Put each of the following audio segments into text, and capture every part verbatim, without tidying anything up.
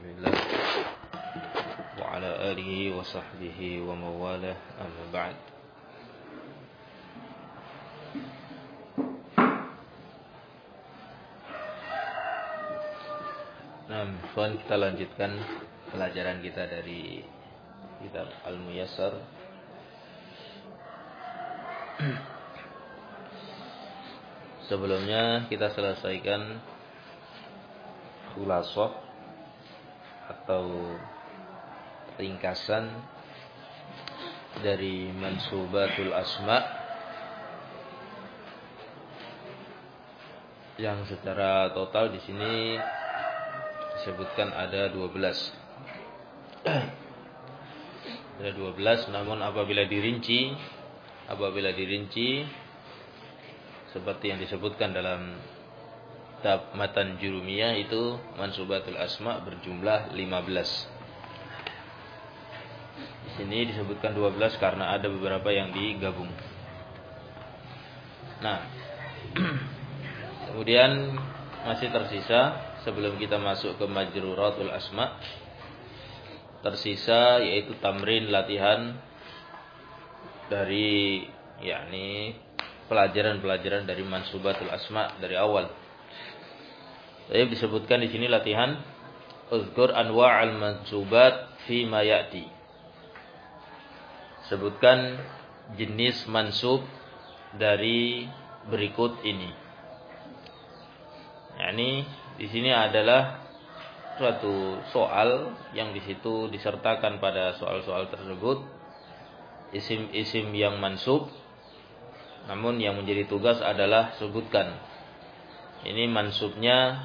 Rasulillah wa ala alihi wa sahbihi wa mawalah, amma ba'd. Nah, Ikhwan, kita lanjutkan pelajaran kita dari kitab Al-Muyassar. Sebelumnya kita selesaikan khulasah atau ringkasan dari mansubatul asma yang secara total di sini disebutkan ada dua belas. Ada dua belas, namun apabila dirinci, apabila dirinci seperti yang disebutkan dalam kitab Matan Jurumiyah, itu mansubatul asma berjumlah lima belas. Di sini disebutkan dua belas karena ada beberapa yang digabung. Nah, kemudian masih tersisa sebelum kita masuk ke majruratul asma, tersisa yaitu tamrin, latihan dari yakni pelajaran-pelajaran dari mansubatul asma dari awal. Saya disebutkan di sini latihan uzkur anwa'al mansubat fi ma ya'ti. Sebutkan jenis mansub dari berikut ini. Yani di sini adalah suatu soal yang di situ disertakan pada soal-soal tersebut isim-isim yang mansub. Namun yang menjadi tugas adalah sebutkan ini mansubnya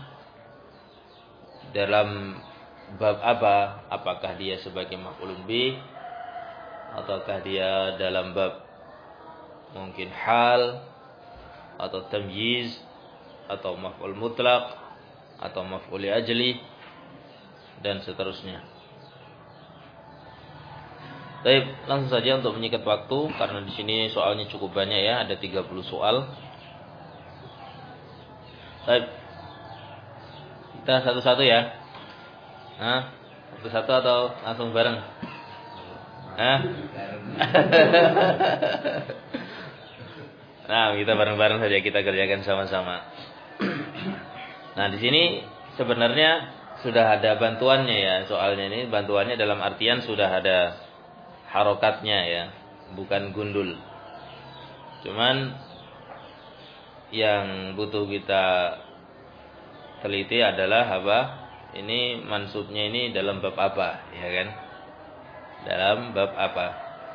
dalam bab apa? Apakah dia sebagai maf'ulun bih, ataukah dia dalam bab mungkin hal atau tamyiz atau maf'ul mutlaq atau maf'ul li ajli dan seterusnya. Baik, langsung saja untuk menyikat waktu karena di sini soalnya cukup banyak ya, ada tiga puluh soal. Baik. Kita satu-satu ya. Hah? Satu-satu atau langsung bareng? Hah? Nah, kita bareng-bareng saja, kita kerjakan sama-sama. Nah, di sini sebenarnya sudah ada bantuannya ya, soalnya ini bantuannya dalam artian sudah ada harokatnya ya, bukan gundul. Cuman yang butuh kita teliti adalah apa? Ini mansubnya ini dalam bab apa, ya kan? Dalam bab apa?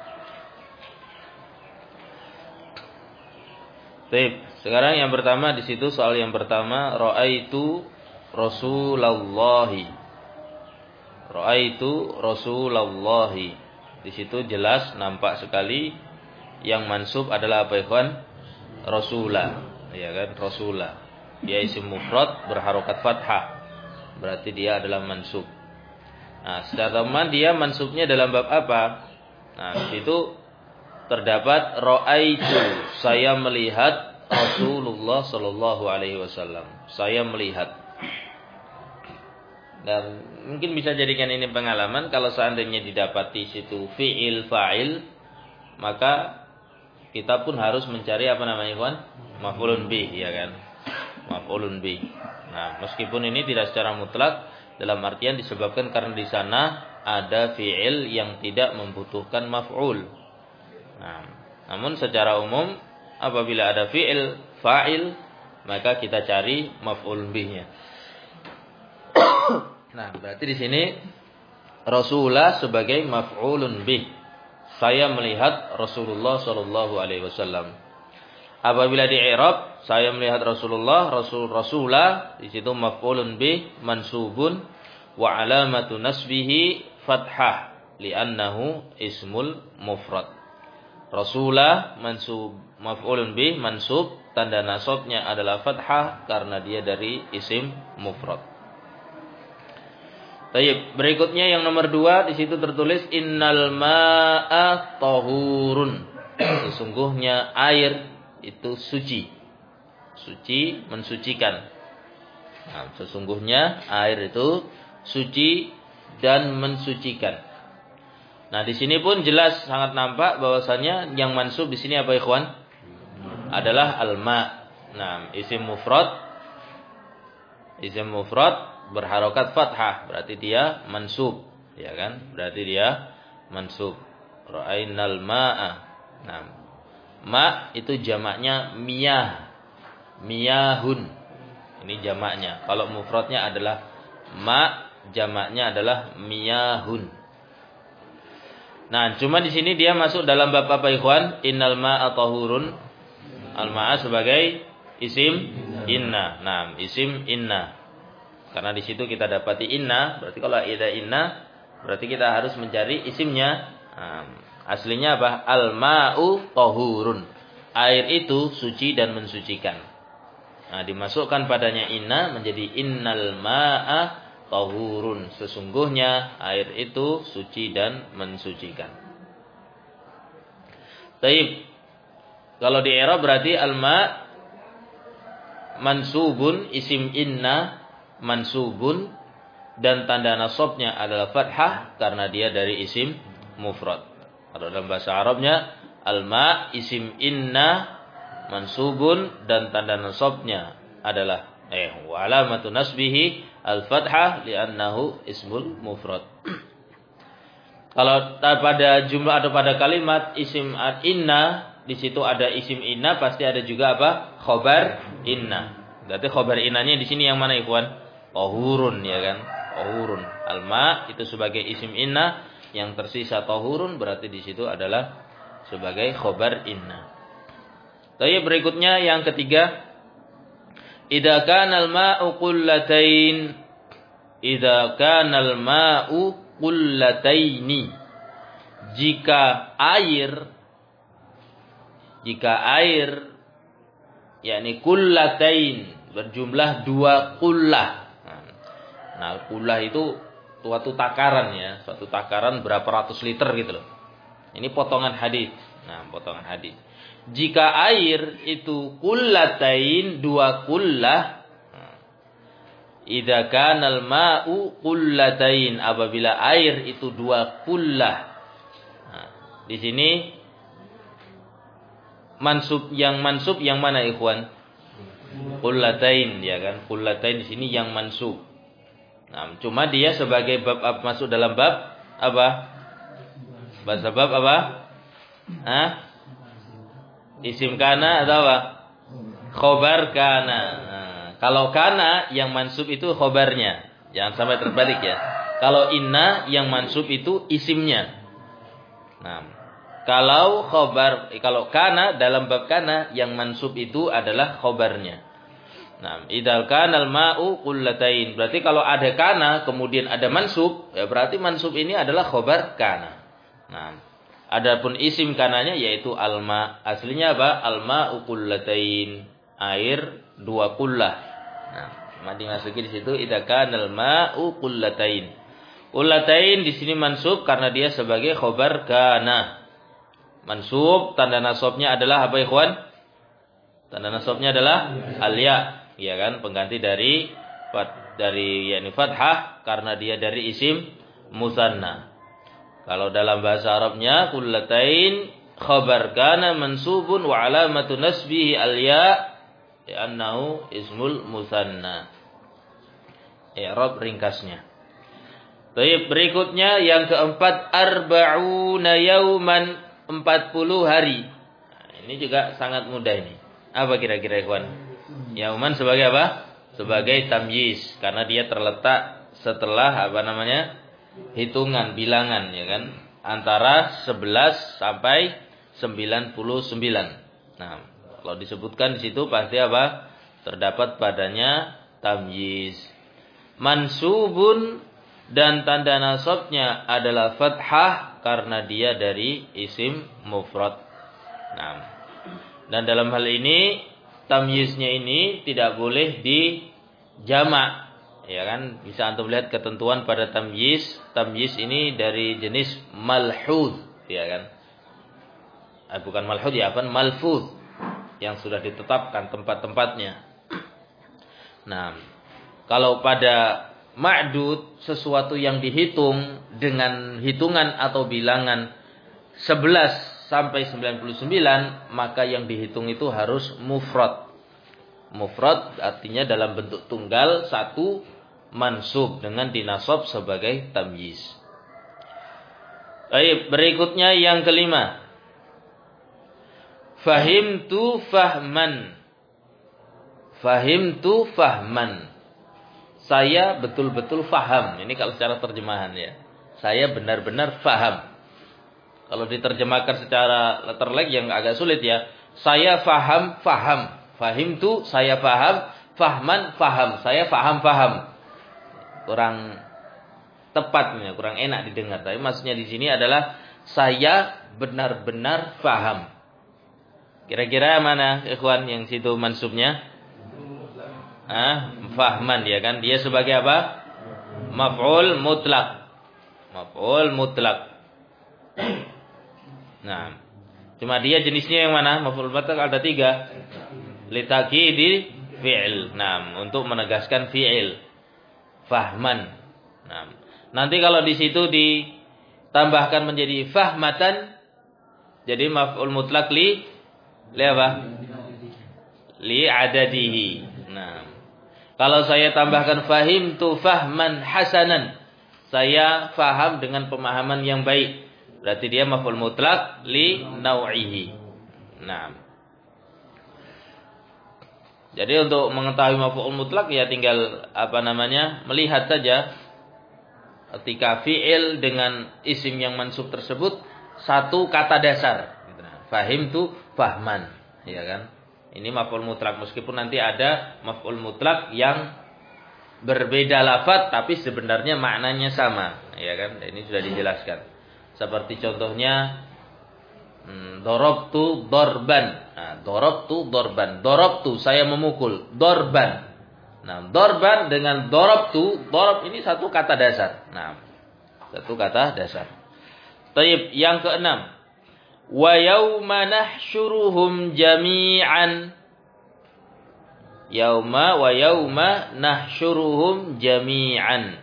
Baik, sekarang yang pertama di situ soal yang pertama, ra'aitu Rasulullahi. Ra'aitu Rasulullahi. Di situ jelas nampak sekali yang mansub adalah apa, ikhwan? Rasulah, ya kan? Rasulah. Dia isim mufrad berharokat fathah. Berarti dia adalah mansub. Nah, secara teman dia mansubnya dalam bab apa? Nah, di situ terdapat ra'aitu, saya melihat Rasulullah sallallahu alaihi wasallam. Saya melihat. Dan mungkin bisa jadikan ini pengalaman, kalau seandainya didapati situ fi'il fa'il, maka kita pun harus mencari apa namanya, kawan? Maf'ulun bih, ya kan? Maf'ulun bih. Nah, meskipun ini tidak secara mutlak, dalam artian disebabkan karena di sana ada fi'il yang tidak membutuhkan maf'ul. Nah, namun secara umum apabila ada fi'il fa'il, maka kita cari maf'ulun bihnya. Nah, berarti di sini Rasulullah sebagai maf'ulun bih. Saya melihat Rasulullah sallallahu alaihi wasallam. Apabila di i'rab, saya melihat Rasulullah, Rasul Rasulah, di situ maf'ulun bih mansubun wa alamatu nasbihi fathah li'annahu ismul mufrad. Rasulah mansub maf'ulun bih mansub, tanda nasabnya adalah fathah karena dia dari isim mufrad. Baik, berikutnya yang nomor dua di situ tertulis innal ma'a tahurun. Sesungguhnya air itu suci. Suci, mensucikan. Nah, sesungguhnya air itu suci dan mensucikan. Nah, di sini pun jelas sangat nampak bahwasanya yang mansub di sini apa ikhwan? Adalah al-ma. Nah, isim mufrad isim mufrad berharokat fathah, berarti dia mansub, ya kan? Berarti dia mansub. Ra'ainal ma'a. Nah, ma itu jamaknya miyah. Miyahun. Ini jamaknya. Kalau mufradnya adalah ma, jamaknya adalah miyahun. Nah, cuma di sini dia masuk dalam bab apa ikhwan? Innal ma'a tahurun. Al-ma'a sebagai isim inna. Nah, isim inna. Karena di situ kita dapati inna, berarti kalau ada inna, berarti kita harus mencari isimnya. Nah, aslinya apa? Al-ma'u tahurun. Air itu suci dan mensucikan. Nah, dimasukkan padanya inna menjadi innal ma'a tahurun. Sesungguhnya air itu suci dan mensucikan. Taib. Kalau di i'rab berarti al-ma' mansubun, isim inna mansubun, dan tanda nasabnya adalah fathah karena dia dari isim mufrad. Kalau dalam bahasa Arabnya al-ma' isim inna mansubun dan tanda nasabnya adalah eh wa alamatu nasbihi al-fathah li'annahu ismul mufrad. Kalau pada jumlah atau pada kalimat isim inna, di situ ada isim inna, pasti ada juga apa? Khobar inna. Berarti khobar innanya di sini yang mana ikhwan? Tahurun, ya kan? Tahurun. Al-ma itu sebagai isim inna, yang tersisa tahurun berarti di situ adalah sebagai khobar inna. Tapi berikutnya yang ketiga, idza kana al-ma'u qullatain, idza kana al-ma'u qullataini, jika air jika air yakni qullatain berjumlah dua qullah. Nah, qullah itu suatu takaran ya, suatu takaran berapa ratus liter gitu loh. Ini potongan hadis. Nah, potongan hadis. Jika air itu qullatain, dua qullah, idza kana al-ma'u qullatain, apabila air itu dua qullah. Nah, di sini mansub yang mansub yang mana ikhwan? Qullatain, ya kan? Qullatain di sini yang mansub. Nah, cuma dia sebagai bab masuk dalam bab apa? Bahasa bab apa? Hah? Isim kana atau apa? Khobar kana. Nah, kalau kana yang mansub itu khobarnya. Jangan sampai terbalik ya. Kalau inna yang mansub itu isimnya. Nah, kalau khobar, kalau kana dalam bab kana yang mansub itu adalah khobarnya. Nah, idal kana al-ma'u qullatain. Berarti kalau ada kana kemudian ada mansub, ya berarti mansub ini adalah khobar kana. Nah, adapun isim kananya yaitu alma. Aslinya apa? Alma qullatain. Air dua qullah. Nah, mati masuki di situ idza kana alma'u qullatain. Qullatain di sini mansub karena dia sebagai khobar kana. Mansub tanda nasabnya adalah apa ikhwan? Tanda nasabnya adalah al-ya, ya kan? Pengganti dari dari yakni fathah karena dia dari isim musanna. Kalau dalam bahasa Arabnya qullatain khabar kana mansubun wa alamatu nasbihi al-ya li'annahu ismul musanna. I'rab ringkasnya. Baik, berikutnya yang keempat arba'una yauman, empat puluh hari. Nah, ini juga sangat mudah ini. Apa kira-kira ikhwan? Yauman sebagai apa? Sebagai tamyiz karena dia terletak setelah apa namanya? Hitungan, bilangan, ya kan, antara sebelas sampai sembilan puluh sembilan. Nah, kalau disebutkan di situ pasti apa? Terdapat padanya tamyiz. Mansubun dan tanda nasabnya adalah fathah karena dia dari isim mufrad. Nah, dan dalam hal ini tamyiznya ini tidak boleh dijamak. Ya kan, bisa antum lihat ketentuan pada tamyiz. Tamyiz ini dari jenis malhud, ya kan? Eh, bukan malhud ya, apa? Malfuz yang sudah ditetapkan tempat-tempatnya. Nah, kalau pada ma'dud, sesuatu yang dihitung dengan hitungan atau bilangan sebelas sampai sembilan puluh sembilan, maka yang dihitung itu harus mufrad. Mufrad artinya dalam bentuk tunggal, satu, mansub dengan dinasab sebagai tamyiz. Baik, berikutnya yang kelima. Fahimtu fahman. Fahimtu fahman. Saya betul-betul faham. Ini kalau secara terjemahan ya. Saya benar-benar faham. Kalau diterjemahkan secara letterlek yang agak sulit ya. Saya faham, faham. Fahimtu, saya faham. Fahman, faham. Saya faham, faham. Kurang tepatnya, kurang enak didengar. Tapi maksudnya di sini adalah saya benar-benar faham. Kira-kira mana ikhwan yang situ mansubnya? Ah, fahman ya kan? Dia sebagai apa? Maf'ul mutlak. Maf'ul mutlak. Nah, cuma dia jenisnya yang mana? Maf'ul mutlak ada tiga. Litakidi fi'il. Nah, untuk menegaskan fi'il. Fahman. Nah, nanti kalau di situ ditambahkan menjadi fahmatan, jadi maf'ul mutlak li li apa? Li adadihi. Nah, kalau saya tambahkan fahimtu fahman hasanan, saya faham dengan pemahaman yang baik. Berarti dia maf'ul mutlak li nau'ihi. Nah, jadi untuk mengetahui maf'ul mutlak ya tinggal apa namanya? Melihat saja ketika fi'il dengan isim yang mansub tersebut satu kata dasar. Fahimtu fahman, ya kan? Ini maf'ul mutlak, meskipun nanti ada maf'ul mutlak yang berbeda lafaz tapi sebenarnya maknanya sama, ya kan? Ini sudah dijelaskan. Seperti contohnya hmm, darabtu darban. Nah, darabtu darban. Darabtu saya memukul, darban. Nah, darban dengan darabtu, darab ini satu kata dasar. Nah, satu kata dasar. Taib, yang keenam. Wa yauma nahsyuruhum jami'an. Yauma wa yauma nahsyuruhum jami'an.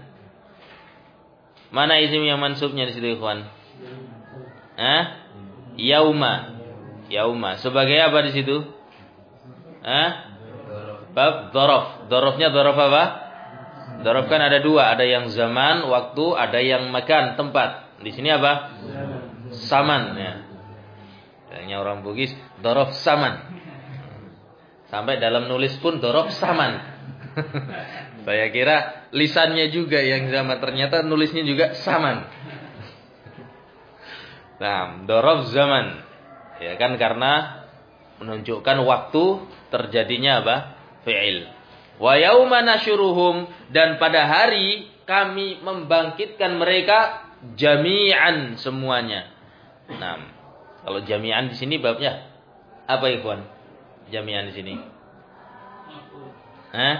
Mana isim yang mansubnya di situ, ikhwan? Hah? Yauma. Yauma. Sebagai apa di situ? Hah? Bab dzaraf. Dzarafnya dzaraf apa? Dzaraf kan ada dua, ada yang zaman, waktu, ada yang makan, tempat. Di sini apa? Saman ya. Kayaknya orang Bugis dzaraf saman. Sampai dalam nulis pun dzaraf saman. Saya kira lisannya juga yang zaman, ternyata nulisnya juga saman. Nah, dzaraf zaman. Ya kan, karena menunjukkan waktu terjadinya apa? Fi'il. Wa yauma nasyuruhum, dan pada hari kami membangkitkan mereka jami'an semuanya. Nah, kalau jami'an di sini babnya apa, ikhwan? Jami'an di sini. Hah?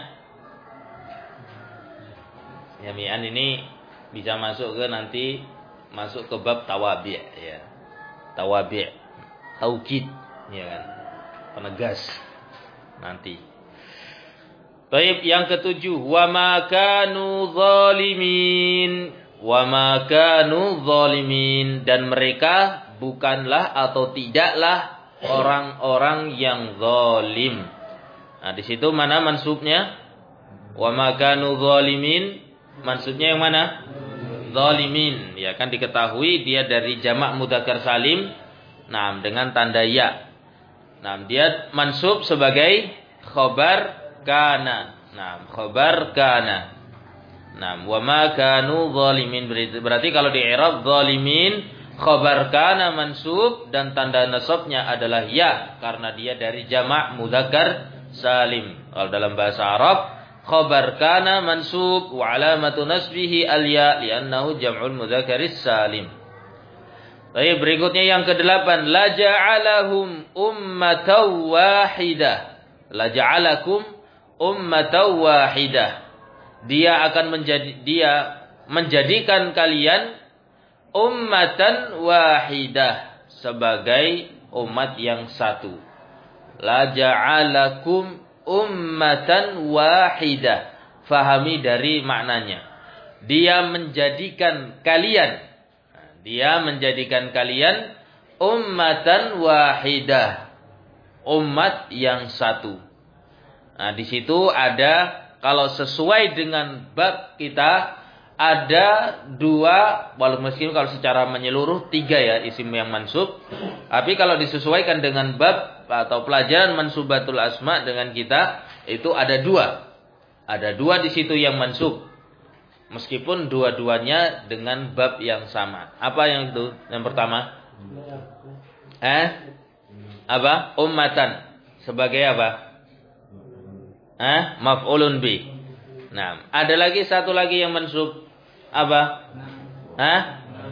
Jami'an ini bisa masuk ke nanti masuk ke bab tawabi' ya. Tawabi', taukid, ya kan? Penegas nanti. Baik, yang ketujuh, wa ma kanu zalimin. Wa ma kanu zalimin, dan mereka bukanlah atau tidaklah orang-orang yang zalim. Nah, di situ mana mansubnya? Wa ma kanu zalimin, mansubnya yang mana? Zalimin. Ya kan, diketahui dia dari jamak mudzakkar salim. Nah, dengan tanda ya. Nah, dia mansub sebagai khabar kana. Nah, khabar kana. Nah, wa ma kanu zalimin, berarti kalau di i'rab zalimin khabar kana mansub dan tanda nasabnya adalah ya karena dia dari jamak mudzakkar salim. Kalau dalam bahasa Arab khabar kana mansub wa alamatu nasbihi al-ya li'annahu jam'ul mudzakkaris salim. Baik, berikutnya yang kedelapan, la ja'alahum ummatan wahidah. La ja'alakum ummatan wahidah. Dia akan menjadi dia menjadikan kalian ummatan wahidah, sebagai umat yang satu. La ja'alakum ummatan wahidah. fahami dari maknanya. Dia menjadikan kalian, dia menjadikan kalian ummatan wahidah, umat yang satu. Nah, di situ ada, kalau sesuai dengan bab kita, ada dua, walaupun meskipun kalau secara menyeluruh tiga ya isim yang mansub. Tapi kalau disesuaikan dengan bab atau pelajaran mansubatul asma dengan kita, itu ada dua. Ada dua di situ yang mansub. Meskipun dua-duanya dengan bab yang sama. Apa yang itu? Yang pertama? Eh? Apa? Ummatan. Sebagai apa? Eh, maf'ulun bi. Nah, ada lagi satu lagi yang mansub. Apa? Hah?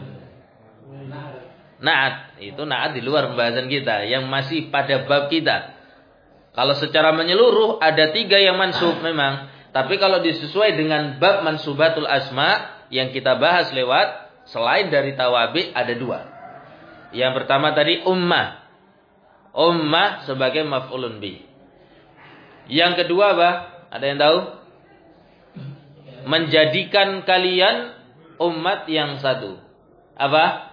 Na'at. Itu na'at di luar pembahasan kita, yang masih pada bab kita. Kalau secara menyeluruh ada tiga yang mansub memang, tapi kalau disesuai dengan bab mansubatul asma yang kita bahas lewat, selain dari tawabi ada dua. Yang pertama tadi ummah. Ummah sebagai maf'ulun bi. Yang kedua apa? Ada yang tahu? Menjadikan kalian umat yang satu. Apa?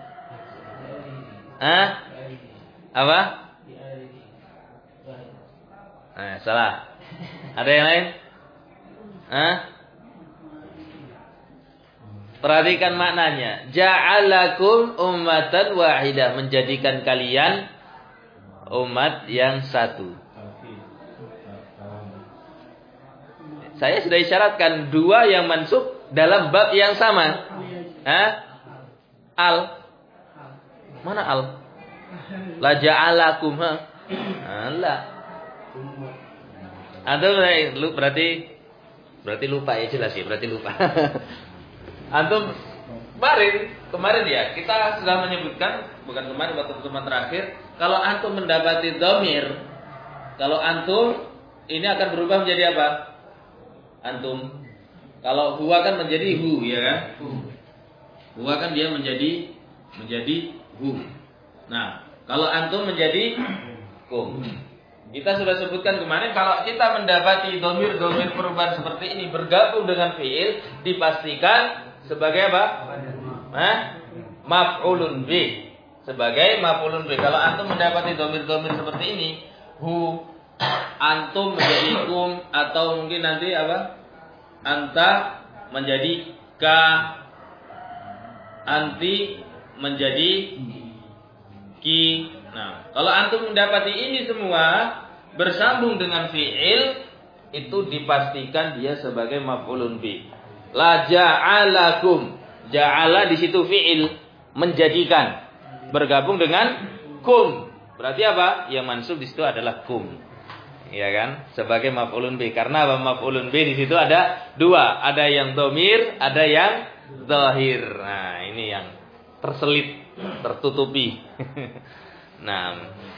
Hah? Apa? Nah, salah. Ada yang lain? Hah? Perhatikan maknanya. Ja'alakum ummatan wahidah. Menjadikan kalian umat yang satu. Saya sudah isyaratkan dua yang mansub dalam bab yang sama. Hah? Al. Mana al? La ja'alakum. Ha? La. Antum berarti berarti lupa ya, jelas ya, berarti lupa. Antum kemarin, kemarin ya, kita sudah menyebutkan, bukan kemarin, waktu pertemuan terakhir, kalau antum mendapati dhamir, kalau antum ini akan berubah menjadi apa? Antum. Kalau huwa kan menjadi hu, ya kan? Huwa kan dia menjadi menjadi hu. Nah, kalau antum menjadi kum. Kita sudah sebutkan kemarin, kalau kita mendapati domir-domir perubahan seperti ini bergabung dengan fiil, dipastikan sebagai apa? Hah? Maf'ulun bih. Sebagai maf'ulun bih. Kalau antum mendapati domir-domir seperti ini, hu, antum menjadi kum, atau mungkin nanti apa? Anta menjadi ka, anti menjadi ki. Nah, kalau antum mendapati ini semua bersambung dengan fi'il, itu dipastikan dia sebagai maf'ulun bi. La ja'alakum. Ja'ala di situ fi'il, menjadikan, bergabung dengan kum. Berarti apa? Yang mansub di situ adalah kum. Ya kan? Sebagai maf'ulun bi. Karena apa? Maf'ulun bi di situ ada dua, ada yang domir, ada yang zahir. Nah, ini yang terselip, tertutupi. Nah,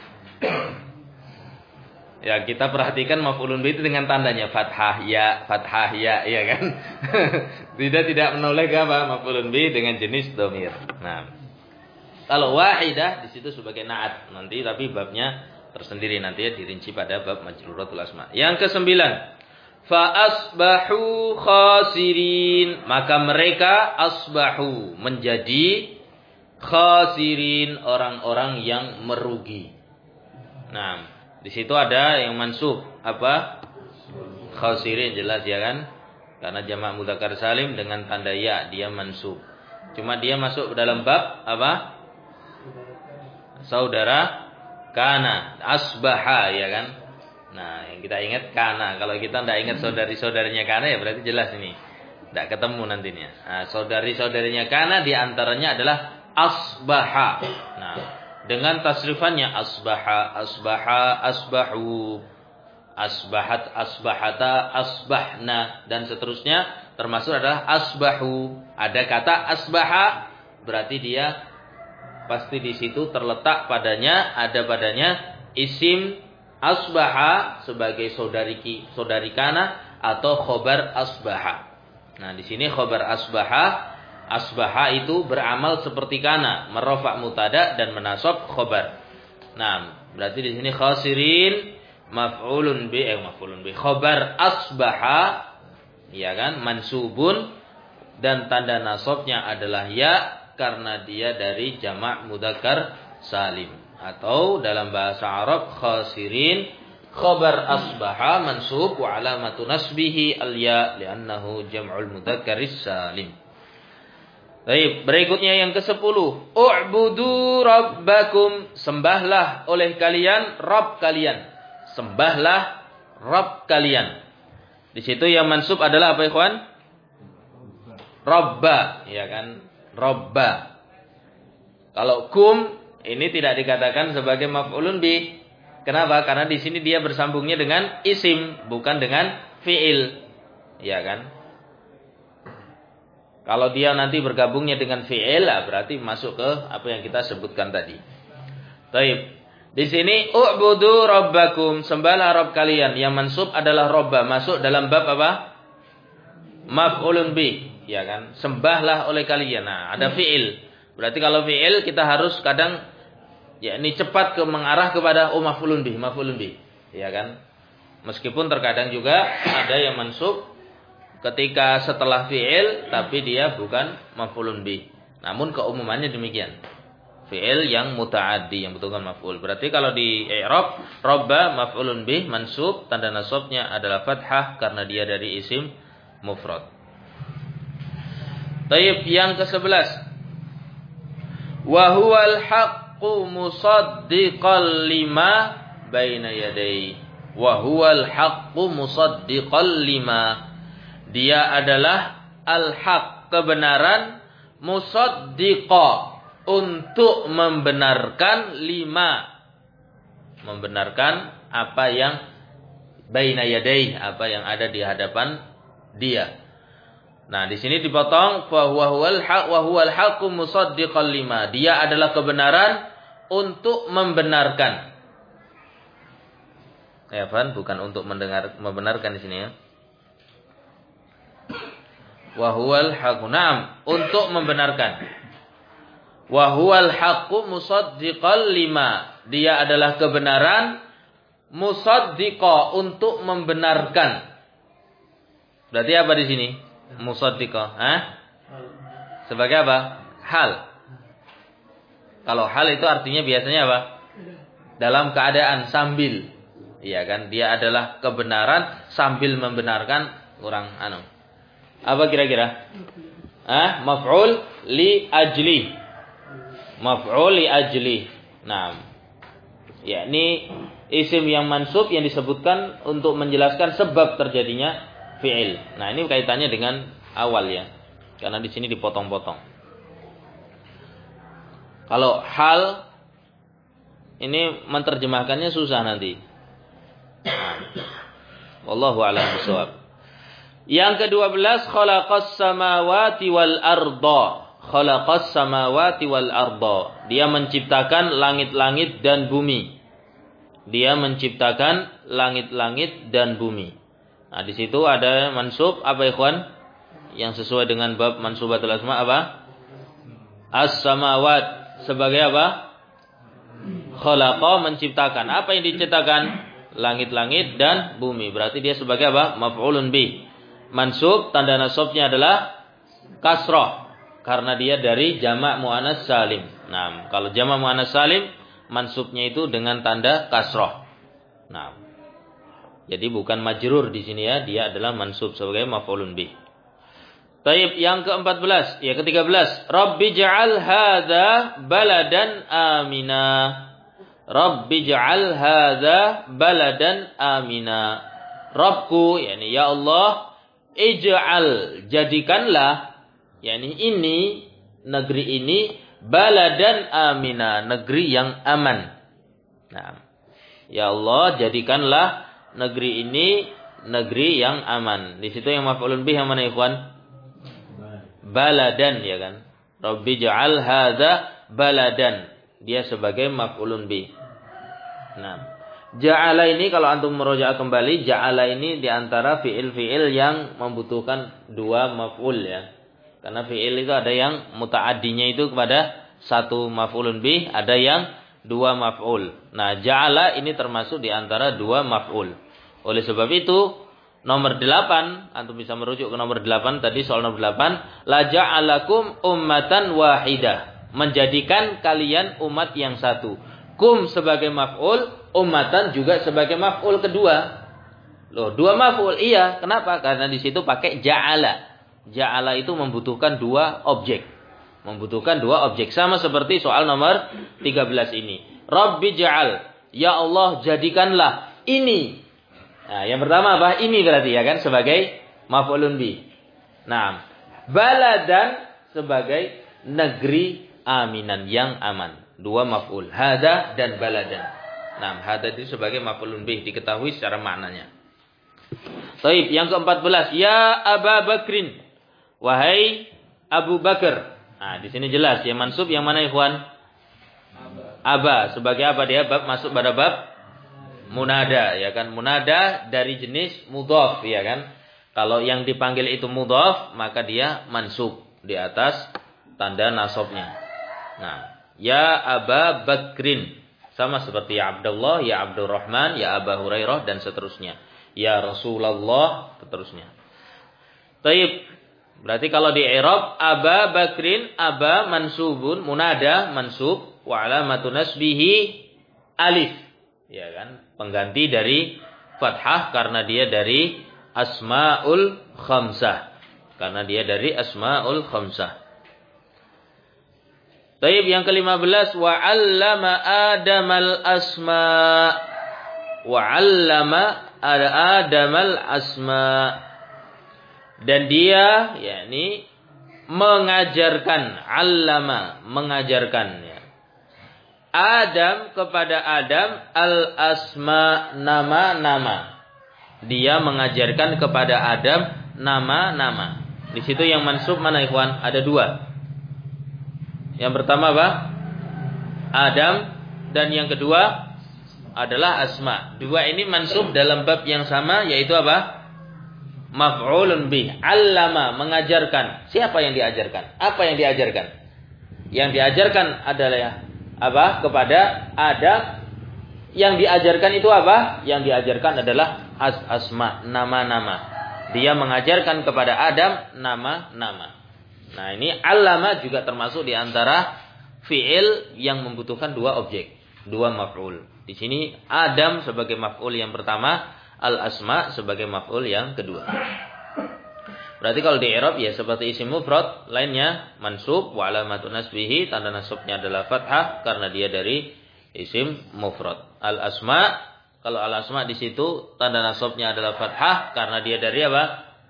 ya kita perhatikan maf'ulun bi itu dengan tandanya fathah ya, fathah ya, ya kan? Tidak tidak menoleh ke apa? Maf'ulun bi dengan jenis domir. Nah, kalau wahidah di situ sebagai na'at nanti, tapi babnya tersendiri nanti ya, dirinci pada bab majruratul asma. Yang kesembilan, fa asbahu khasirin, maka mereka asbahu menjadi khasirin, orang-orang yang merugi. Nah, di situ ada yang mansub apa? Khasirin, jelas ya kan? Karena jamak mudzakkar salim dengan tanda ya, dia mansub. Cuma dia masuk dalam bab apa? Saudara kana, asbaha, ya kan? Nah, yang kita ingat kana. Kalau kita tidak ingat saudari-saudarinya kana, ya berarti jelas ini tidak ketemu nantinya. Nah, saudari-saudarinya kana diantaranya adalah asbaha. Nah, dengan tasrifannya asbaha, asbaha, asbahu, asbahat, asbahata, asbahna, dan seterusnya, termasuk adalah asbahu. Ada kata asbaha, berarti dia pasti di situ terletak padanya, ada padanya isim asbaha sebagai saudari ki, saudari kana, atau khobar asbaha. Nah, di sini khobar asbaha, asbaha itu beramal seperti kana, merofa' mutada dan menasab khobar. Nah, berarti di sini khasirin maf'ulun bi, eh maf'ulun bi, khobar asbaha Ya kan? Mansubun dan tanda nasabnya adalah ya karena dia dari jamak mudzakkar salim. Atau dalam bahasa Arab khasirin khabar asbaha mansub wa alamatu nasbihi al-ya li'annahu jam'ul mudzakkaris salim. Baik, berikutnya yang kesepuluh. U'budu rabbakum, sembahlah oleh kalian Rabb kalian. Sembahlah Rabb kalian. Di situ yang mansub adalah apa, ikhwan? Rabba, ya kan? Rabba. Kalau kum ini tidak dikatakan sebagai maf'ulun bih. Kenapa? Karena di sini dia bersambungnya dengan isim, bukan dengan fi'il. Ya kan? Kalau dia nanti bergabungnya dengan fi'il, berarti masuk ke apa yang kita sebutkan tadi. Taib. Di sini u'budu rabbakum, sembahlah Rabb kalian. Yang mansub adalah robba, masuk dalam bab apa? Maf'ulun bih, ya kan? Sembahlah oleh kalian. Nah, ada fi'il. Berarti kalau fi'il kita harus kadang ya ini cepat ke mengarah kepada oh maf'ulun bih, maf'ulun bih, ya kan? Meskipun terkadang juga ada yang mansub ketika setelah fi'il tapi dia bukan maf'ulun bih. Namun keumumannya demikian. Fi'il yang muta'addi yang bukan maf'ul. Berarti kalau di i'rab rabba maf'ulun bih mansub, tanda nasabnya adalah fathah karena dia dari isim mufrad. Taib, yang kesebelas. Wa huwal haqqu musaddiqal lima baina yadayhi. Wa huwal haqqu musaddiqal lima. Dia adalah al-haq, kebenaran, musaddiqa, untuk membenarkan lima. Membenarkan apa yang baina yadayhi, apa yang ada di hadapan dia. Nah, di sini dipotong fa huwal haq wa huwal haqqu musaddiqal lima. Dia adalah kebenaran untuk membenarkan. Ya, Fan, bukan untuk mendengar membenarkan di sini ya. Wa huwal haqqu, na'am, untuk membenarkan. Wa huwal haqqu musaddiqal lima. Dia adalah kebenaran musaddiqa, untuk membenarkan. Berarti apa di sini? Musaddiqa, Hah? Sebagai apa? Hal. Kalau hal itu artinya biasanya apa? Dalam keadaan, sambil. Iya kan? Dia adalah kebenaran sambil membenarkan orang anu. Apa kira-kira? Ah, maf'ul li ajli. Maf'ul li ajli. Nah, ya ini isim yang mansub yang disebutkan untuk menjelaskan sebab terjadinya fi'il. Nah, ini kaitannya dengan awal ya. Karena di sini dipotong-potong. Kalau hal ini menerjemahkannya susah nanti. Nah, wallahu a'lam bishawab. Yang kedua belas, khalaqas samawati wal arda. Khalaqas samawati wal arda. Dia menciptakan langit-langit dan bumi. Dia menciptakan langit-langit dan bumi. Nah, di situ ada mansub apa ikhwan? Yang sesuai dengan bab mansubatul asma apa? As-samawat sebagai apa? Khalaqa, menciptakan. Apa yang diciptakan? Langit-langit dan bumi. Berarti dia sebagai apa? Maf'ulun bih. Mansub, tanda nasabnya adalah kasrah karena dia dari jamak muannas salim. Nah, kalau jamak muannas salim mansubnya itu dengan tanda kasrah. Nah, jadi bukan majrur di sini ya, dia adalah mansub sebagai maf'ulun bih. Taib, yang keempat belas, ya ketiga belas. Rabbi ja'al hadza baladan amina. Rabbi ja'al hadza baladan amina. Rabbku, yakni ya Allah, ij'al, jadikanlah, yakni ini, negeri ini, baladan amina, negeri yang aman. Nah, ya Allah, jadikanlah negeri ini negeri yang aman. Di situ yang maf'ulun bih yang mana ikhwan? Baladan, ya kan? Rabbi ja'al hadza baladan. Dia sebagai maf'ulun bih. Nah, ja'ala ini kalau antum merujuk kembali, ja'ala ini diantara fi'il-fi'il yang membutuhkan dua maf'ul ya. Karena fi'il itu ada yang muta'addinya itu kepada satu maf'ulun bih, ada yang dua maf'ul. Nah, ja'ala ini termasuk diantara dua maf'ul. Oleh sebab itu, nomor delapan, antum bisa merujuk ke nomor delapan tadi soal nomor delapan, la ja'alakum ummatan wahidah, menjadikan kalian umat yang satu. Kum sebagai maf'ul, ummatan juga sebagai maf'ul kedua. Loh, dua maf'ul, iya. Kenapa? Karena di situ pakai ja'ala. Ja'ala itu membutuhkan dua objek. Membutuhkan dua objek. Sama seperti soal nomor tiga belas ini. Rabbi ja'al. Ya Allah, jadikanlah ini. Nah, yang pertama apa? Ini berarti ya kan? Sebagai maf'ulun bi. Nah, baladan sebagai negeri aminan, yang aman. Dua maf'ul. Hada dan baladan. Nah, hada itu sebagai maf'ulun bi. Diketahui secara maknanya. Taib, yang keempat belas, ya Aba Bakrin, wahai Abu Bakar. Nah, di sini jelas yang mansub yang mana ikhwan? Aba. Aba sebagai apa dia? Bab masuk pada bab munada, ya kan? Munada dari jenis mudhaf, ya kan? Kalau yang dipanggil itu mudhaf, maka dia mansub di atas tanda nasabnya. Nah, ya Aba Bakrin sama seperti ya Abdullah, ya Abdurrahman, ya Aba Hurairah dan seterusnya. Ya Rasulullah, seterusnya. Taib. Berarti kalau di i'rab Aba Bakrin, Aba mansubun, munada mansub, wa alamatu nasbihi alif. Ya kan? Pengganti dari fathah karena dia dari asmaul khamsah. Karena dia dari asmaul khamsah. Taib, yang kelima belas, wa 'allama Adamal asma. Wa 'allama Adamal asma, dan dia yakni mengajarkan, allama mengajarkan ya. Adam kepada Adam al asma, nama-nama. Dia mengajarkan kepada Adam nama-nama. Di situ yang mansub mana ikhwan? Ada dua. Yang pertama apa? Adam, dan yang kedua adalah asma. Dua ini mansub dalam bab yang sama, yaitu apa? Maf'ulun bih. Allama, mengajarkan. Siapa yang diajarkan? Apa yang diajarkan? Yang diajarkan adalah apa? Kepada Adam. Yang diajarkan itu apa? Yang diajarkan adalah as asma, nama-nama. Dia mengajarkan kepada Adam nama-nama. Nah, ini allama juga termasuk di antara fi'il yang membutuhkan dua objek, dua maf'ul. Di sini Adam sebagai maf'ul yang pertama, al-asma sebagai maf'ul yang kedua. Berarti kalau di i'rab ya seperti isim mufrad, lainnya mansub wa alamatun nasbihi, tanda nasabnya adalah fathah karena dia dari isim mufrad. Al-asma, kalau al-asma di situ tanda nasabnya adalah fathah karena dia dari apa?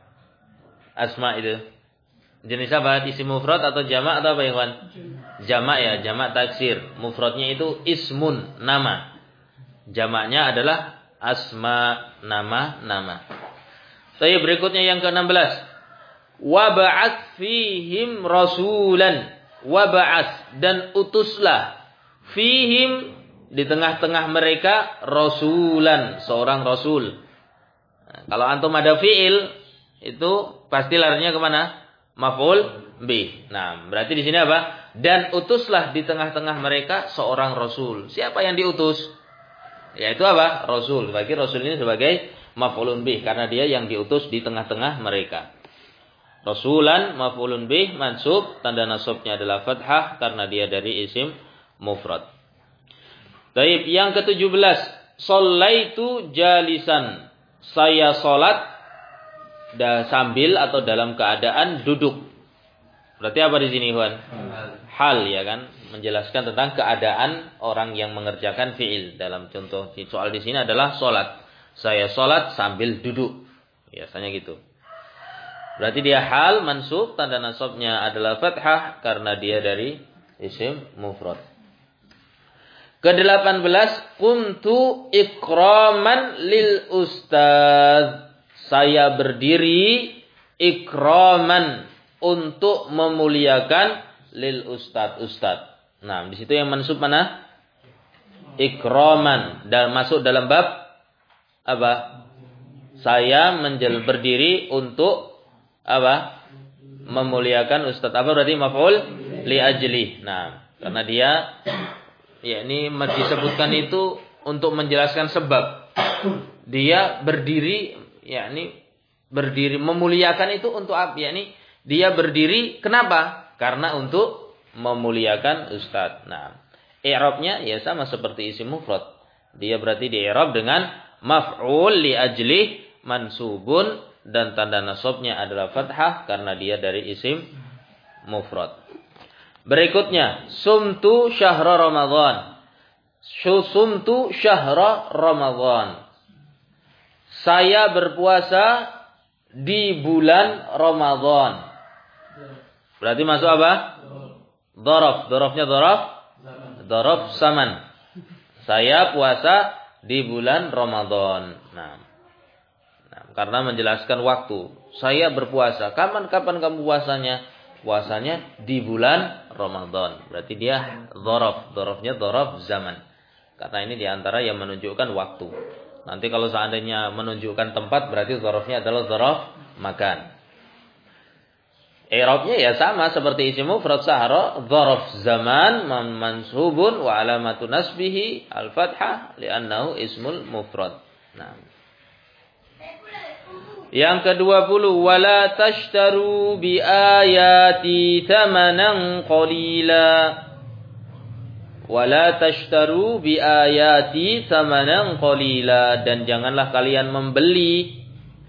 Asma itu. Jenis apa? Isim mufrad atau jamak atau apa ya, kawan? Jamak ya, jamak taksir. Mufradnya itu ismun, nama. Jamaknya adalah asma, nama-nama. Saya berikutnya yang ke enam belas. Wa ba'ats fihim rasulan. Wa ba'ats, dan utuslah fihim, di tengah-tengah mereka, rasulan, seorang rasul. Nah, kalau antum ada fi'il, itu pasti larinya kemana? Maf'ul bih. Nah, berarti di sini apa? Dan utuslah di tengah-tengah mereka seorang rasul. Siapa yang diutus? Yaitu apa? Rasul. Bagi rasul ini sebagai maf'ulun bih karena dia yang diutus di tengah-tengah mereka. Rasulan maf'ulun bih mansub, tanda nasabnya adalah fathah karena dia dari isim mufrad. Baik, yang ke tujuh belas, shallaitu jalisan. Saya salat sambil atau dalam keadaan duduk. Berarti apa di sini, Ikhwan? Hal, ya kan? Menjelaskan tentang keadaan orang yang mengerjakan fi'il. Dalam contoh soal di sini adalah salat. Saya salat sambil duduk. Biasanya gitu. Berarti dia hal mansub, tanda nasabnya adalah fathah karena dia dari isim mufrad. Kedelapan belas, kuntu ikraman lil ustaz. Saya berdiri ikraman, untuk memuliakan lil ustaz, ustaz. Nah, di situ yang mansub mana? Ikraman, dan masuk dalam bab apa? Saya menjel berdiri untuk apa? Memuliakan ustaz. Apa berarti maf'ul li ajli. Nah, karena dia ya ini disebutkan itu untuk menjelaskan sebab. Dia berdiri yakni berdiri memuliakan itu untuk apa? Yani dia berdiri kenapa? Karena untuk memuliakan ustaz. Nah, i'rabnya ya sama seperti isim mufrad. Dia berarti di i'rab dengan maf'ul li ajli mansubun dan tanda nasabnya adalah fathah karena dia dari isim mufrad. Berikutnya, sumtu syahra Ramadan. Sumtu syahra Ramadan. Saya berpuasa di bulan Ramadan. Berarti masuk apa? Dzaraf. Dzarafnya dzaraf? Dzaraf zaman. Saya puasa di bulan Ramadan. Nah, nah, karena menjelaskan waktu. Saya berpuasa. Kapan-kapan kamu puasanya? Puasanya di bulan Ramadan. Berarti dia dzaraf. Dzarafnya dzaraf zaman. Karena ini diantara yang menunjukkan waktu. Nanti kalau seandainya menunjukkan tempat, berarti dzarafnya adalah dzaraf makan. I'rabnya ya sama seperti isim mufrad sahara, dzaraf zaman mansubun wa alamatu nasbihi al-fathah li'annahu ismul mufrad. Nah. Yang kedua puluh, wala tashtaru bi ayati thamanan qalila. Wala tashtaru bi ayati thamanan qalila, dan janganlah kalian membeli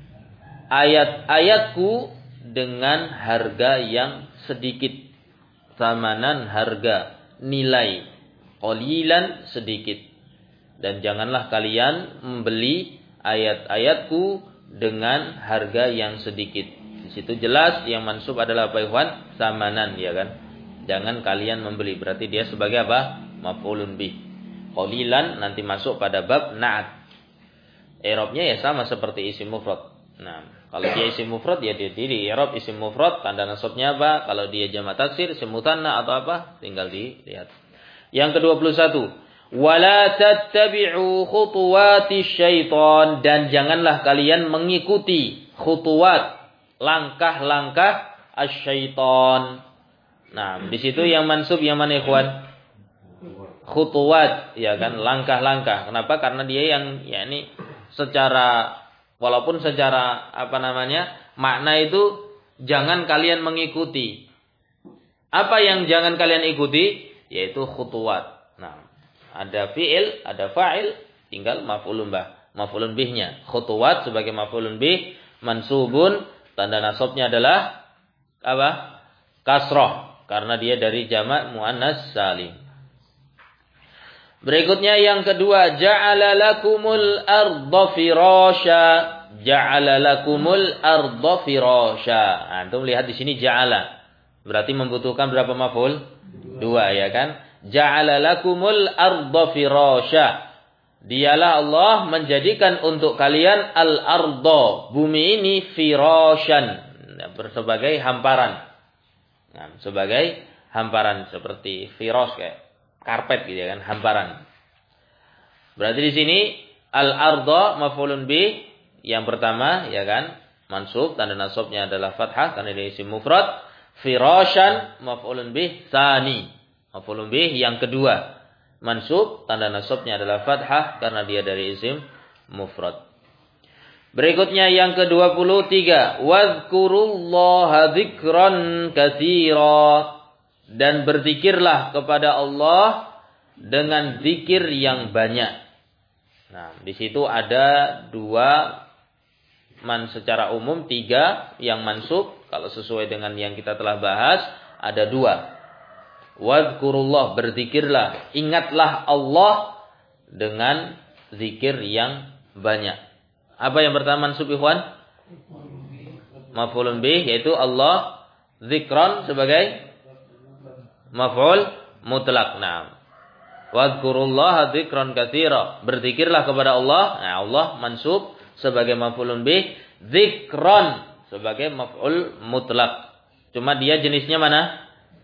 ayat-ayatku dengan harga yang sedikit. Thamanan harga, nilai, qalilan sedikit. Dan janganlah kalian membeli ayat-ayatku dengan harga yang sedikit. Di situ jelas yang mansub adalah apa ikhwan? Thamanan, ya kan? Jangan kalian membeli. Berarti dia sebagai apa? Maf'ulun bih. Qalilan nanti masuk pada bab na'at. I'rabnya ya sama seperti isim mufrad. Nah, kalau dia isim mufrad ya dia di i'rab isim mufrad, tanda nasabnya apa? Kalau dia jamak taksir, isim mutanna atau apa? Tinggal dilihat. Yang kedua puluh satu, wala tattabi'u khutuwati syaitan, dan janganlah kalian mengikuti khutuwat, langkah-langkah asyaiton. Nah, di situ yang mansub yang mana ikhwan? Khutuwat, ya kan, langkah-langkah. Kenapa? Karena dia yang ya ini secara walaupun secara apa namanya? Makna itu jangan kalian mengikuti. Apa yang jangan kalian ikuti? Yaitu khutuwat. Nah, ada fi'il, ada fa'il, tinggal maf'ulun bih. Maf'ulun bihnya. Khutuwat sebagai maf'ulun bih, mansubun, tanda nasabnya adalah apa? Kasrah, karena dia dari jamak muannas salim. Berikutnya yang kedua, ja'ala lakumul arda firasya. Ja'ala lakumul arda firasya. Nah, antum lihat di sini ja'ala. Berarti membutuhkan berapa maf'ul? Dua, ya kan? Ja'ala lakumul arda firasya. Dialah Allah menjadikan untuk kalian al-arda, bumi ini, firasyan, sebagai hamparan. Nah, sebagai hamparan seperti firas kayak karpet gitu ya kan, hamparan. Berarti di sini al-arda maf'ulun bih yang pertama ya kan, mansub, tanda nasabnya adalah fathah karena dia isim mufrad. Firasyan maf'ulun bih tsani, maf'ulun bih yang kedua, mansub, tanda nasabnya adalah fathah karena dia dari isim mufrad. Berikutnya yang kedua puluh tiga, wadhkurullaha dzikran katsira, dan berzikirlah kepada Allah dengan zikir yang banyak. Nah, di situ ada dua man secara umum, tiga yang mansub. Kalau sesuai dengan yang kita telah bahas, ada dua. Wadhkurullah, berzikirlah, ingatlah Allah dengan zikir yang banyak. Apa yang pertama mansub ikhwan? Maf'ulun bih, yaitu Allah, zikran sebagai maf'ul mutlak. Nah, wadhkurullaha dzikran katsira, berzikirlah kepada Allah. Nah, Allah mansub sebagai maf'ulun bih, dzikran sebagai maf'ul mutlak. Cuma dia jenisnya mana?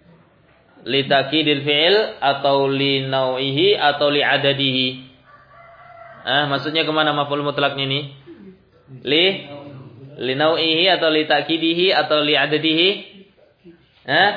Li takidil fi'il atau li nau'ihi atau li adadihi. Ah, maksudnya kemana maf'ul mutlaknya ini? Li li nau'ihi atau li takidihi atau li adadihi? Hah?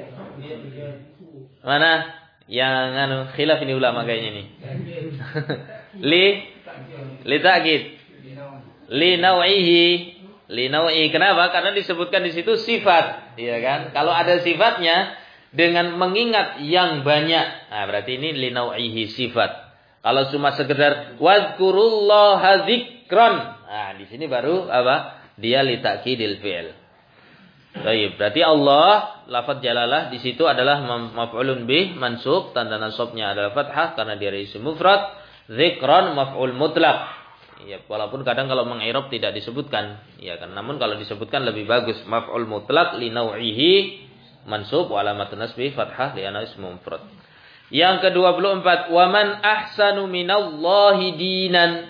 Mana yang anu khilaf ini ulama kayaknya nih. li li ta'kid. Li nau'ihi. Linau'i. Kenapa? Karena disebutkan di situ sifat, ya kan? Kalau ada sifatnya dengan mengingat yang banyak, nah berarti ini linau'ihi sifat. Kalau cuma sekedar wadhkurullaha dzikran, nah di sini baru apa? Dia li ta'kidil fi'il. Baik, berarti Allah lafaz jalalah di situ adalah maf'ulun bih mansub, tanda nasabnya adalah fathah karena dia isim mufrad. Dzikran maf'ul mutlaq. Ya, walaupun kadang kalau meng'irab tidak disebutkan, ya kan. Namun kalau disebutkan lebih bagus, maf'ul mutlaq li nau'ihi mansub wa alamatun nasbi fathah li anna ismu mufrad. Yang kedua puluh empat, wa man ahsanu minallahi dinan.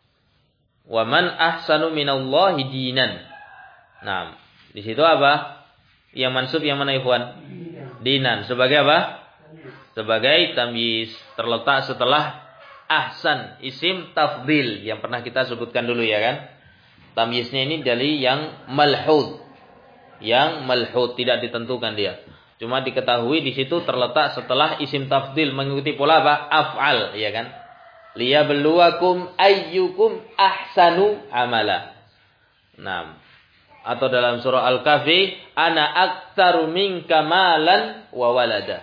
Wa man ahsanu minallahi dinan. Nah, di situ apa? Yang mansub yang mana ikhwan? Dinan. Sebagai apa? Sebagai tamyiz, terletak setelah ahsan, isim tafdil yang pernah kita sebutkan dulu ya kan. Tamyiznya ini dari yang malhud. Yang malhud tidak ditentukan dia. Cuma diketahui di situ terletak setelah isim tafdil mengikuti pola apa? Af'al, ya kan? Liyabluwakum ayyukum ahsanu amala. Nah, atau dalam surah Al-Kahfi, ana aktsaru minka malan wa walada.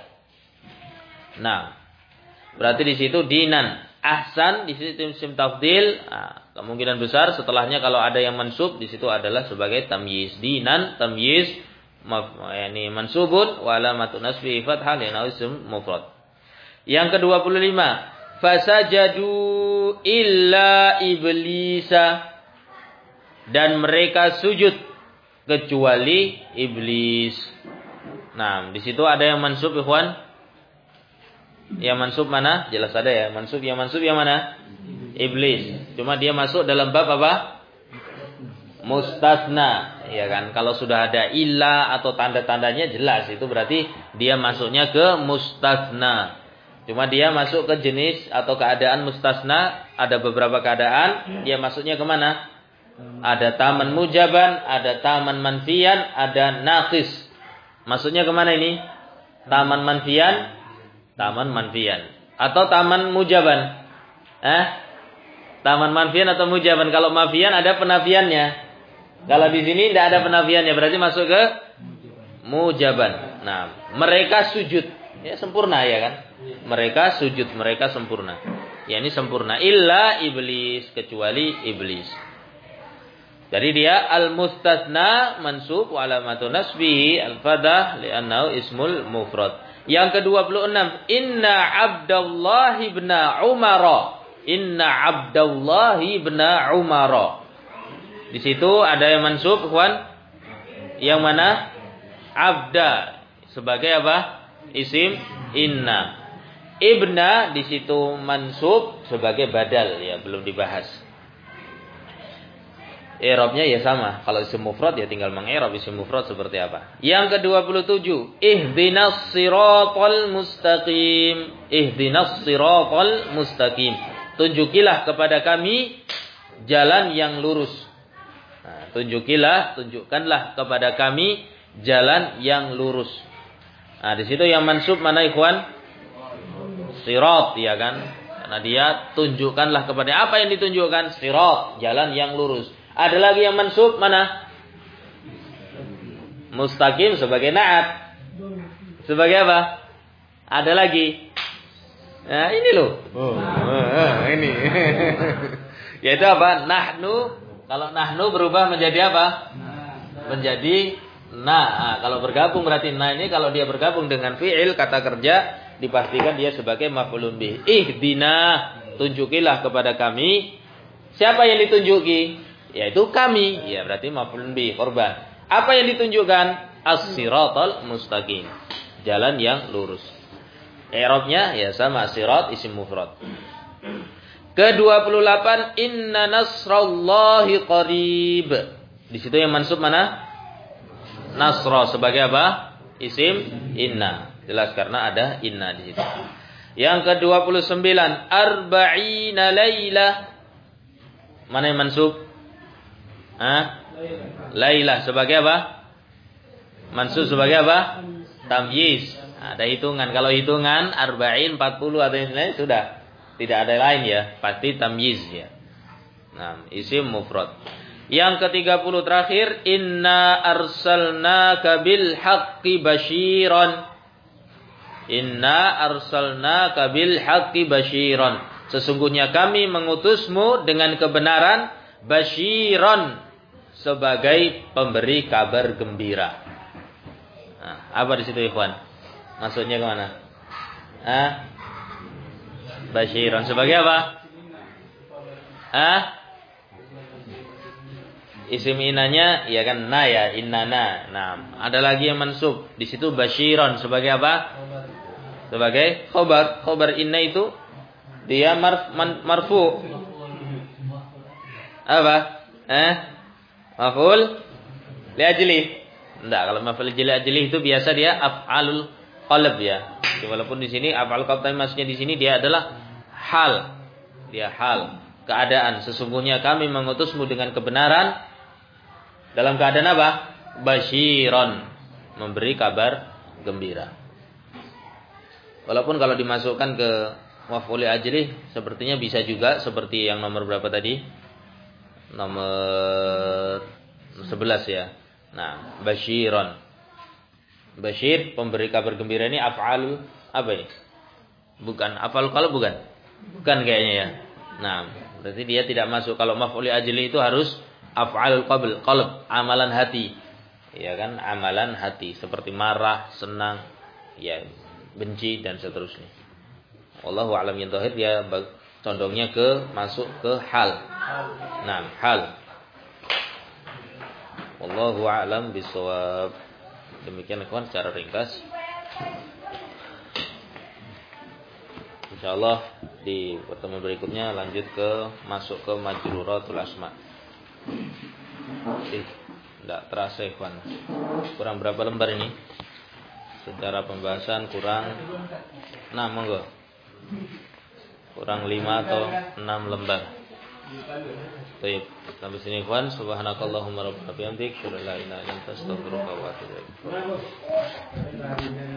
Nah, berarti di situ dinan. Ahsan di situ isim tafdil, nah, kemungkinan besar setelahnya kalau ada yang mansub di situ adalah sebagai tamyiz. Dinan tamyiz yakni mansubun wa alamatun nasbi fathah li isim mufrad. Yang kedua puluh lima, fasajadu illa iblisa, dan mereka sujud kecuali iblis. Nah, di situ ada yang mansub ikhwan. Yang mansub mana? Jelas ada ya. Mansub yang mansub yang mana? Iblis. Cuma dia masuk dalam bab apa? Mustasna, ya kan? Kalau sudah ada illa atau tanda-tandanya jelas, itu berarti dia masuknya ke mustasna. Cuma dia masuk ke jenis atau keadaan mustasna, ada beberapa keadaan dia masuknya kemana? Ada taman mujaban, ada taman manfian, ada naqis. Masuknya kemana ini? Taman manfian, taman manfian atau taman mujaban. Eh? Taman manfian atau mujaban. Kalau manfian ada penafiannya. Kalau di sini tidak ada penafiannya, berarti masuk ke mujaban. Nah, mereka sujud, ya sempurna ya kan? Mereka sujud, mereka sempurna. Ya ini sempurna. Illa iblis, kecuali iblis. Jadi dia al-mustasna mansub wa alamatun nasbihi al-fadah li'annahu ismul mufrad. Yang ke-dua puluh enam, inna abdallahi ibn Umar. Inna abdallahi ibn Umar. Di situ ada yang mansub, ikhwan. Yang mana? Abda sebagai apa? Isim inna. Ibna di situ mansub sebagai badal, ya belum dibahas. I'rabnya ya sama. Kalau isim mufrad ya tinggal meng'irab isim mufrad seperti apa. Yang ke-dua puluh tujuh, ihdinas siratal mustaqim. Ihdinas siratal mustaqim. Tunjukilah kepada kami jalan yang lurus. Nah, tunjukilah, tunjukkanlah kepada kami jalan yang lurus. Nah, di situ yang mansub mana ikhwan? Sirat, ya kan? Karena dia tunjukkanlah kepada, apa yang ditunjukkan? Sirat, jalan yang lurus. Ada lagi yang mansub mana? Mustaqim sebagai na'at. Sebagai apa? Ada lagi. Nah, ini loh. Oh, nah, ini. Yaitu apa? Nahnu. Kalau nahnu berubah menjadi apa? Menjadi na. Nah, kalau bergabung berarti na ini kalau dia bergabung dengan fi'il kata kerja dipastikan dia sebagai maf'ulun bih. Ihdina, tunjukilah kepada kami. Siapa yang ditunjuki? Yaitu kami. Ya berarti maf'ulun bih, korban. Apa yang ditunjukkan? As-siratal mustaqim. Jalan yang lurus. I'rabnya ya sama, sirat isim mufrad. Ke-dua puluh delapan, inna nasrallahi qarib. Di situ yang mansub mana? Nasra sebagai apa? Isim inna. Jelas karena ada inna di situ. Yang ke-dua puluh sembilan, arba'ina lailah. Mana yang mansub? Hah? Lailah sebagai apa? Mansub sebagai apa? Tamyiz. Ada hitungan. Kalau hitungan arba'in, empat puluh atau yang lain sudah. Tidak ada lain ya, pasti tamyiz ya. Nah, isim mufrad. Yang ketiga puluh terakhir, inna arsalnaka bil haqqi basyiran. Inna arsalnaka bil haqqi basyiran. Sesungguhnya kami mengutusmu dengan kebenaran, basyiran, sebagai pemberi kabar gembira. Nah, apa di situ ikhwan? Maksudnya kemana? Ah? Basyiran sebagai apa? Ah? Isim inanya ya kan na ya, innana. Nah, ada lagi yang mansub. Di situ basyiran sebagai apa? Sebagai khobar. Khobar inna itu dia marf, man, marfu. Apa? Eh? Maf'ul li ajli. Enggak, kalau maf'ul li ajli itu biasa dia af'alul qalb ya. Walaupun di sini af'al qalb maksudnya di sini dia adalah hal. Dia hal, keadaan. Sesungguhnya kami mengutusmu dengan kebenaran dalam keadaan apa? Basyiran, memberi kabar gembira. Walaupun kalau dimasukkan ke maf'ul li ajli sepertinya bisa juga seperti yang nomor berapa tadi? Nomor sebelas ya. Nah, basyiran. Basyir, pemberi kabar gembira ini af'al apa ini? Bukan af'al qalb bukan? Bukan kayaknya ya. Nah, berarti dia tidak masuk. Kalau maf'ul li ajli itu harus af'alul qalb, qalb, amalan hati. Ya kan, amalan hati seperti marah, senang, ya, benci dan seterusnya. Wallahu a'lam bishawab, dia condongnya ke masuk ke hal. Nah, hal. Wallahu a'lam bishawab. Demikian ikhwan secara ringkas. Insyaallah di pertemuan berikutnya lanjut ke masuk ke majruratul asma. Eh, tidak terasa ikhwan. Kurang berapa lembar ini? Secara pembahasan kurang enam monggo. Kurang lima atau enam lembar. Baik, sampai sini ikhwan. Subhanakallahumma rabbana bihamdik, asyhadu an la ilaha illa anta, astaghfiruka wa atubu ilaik.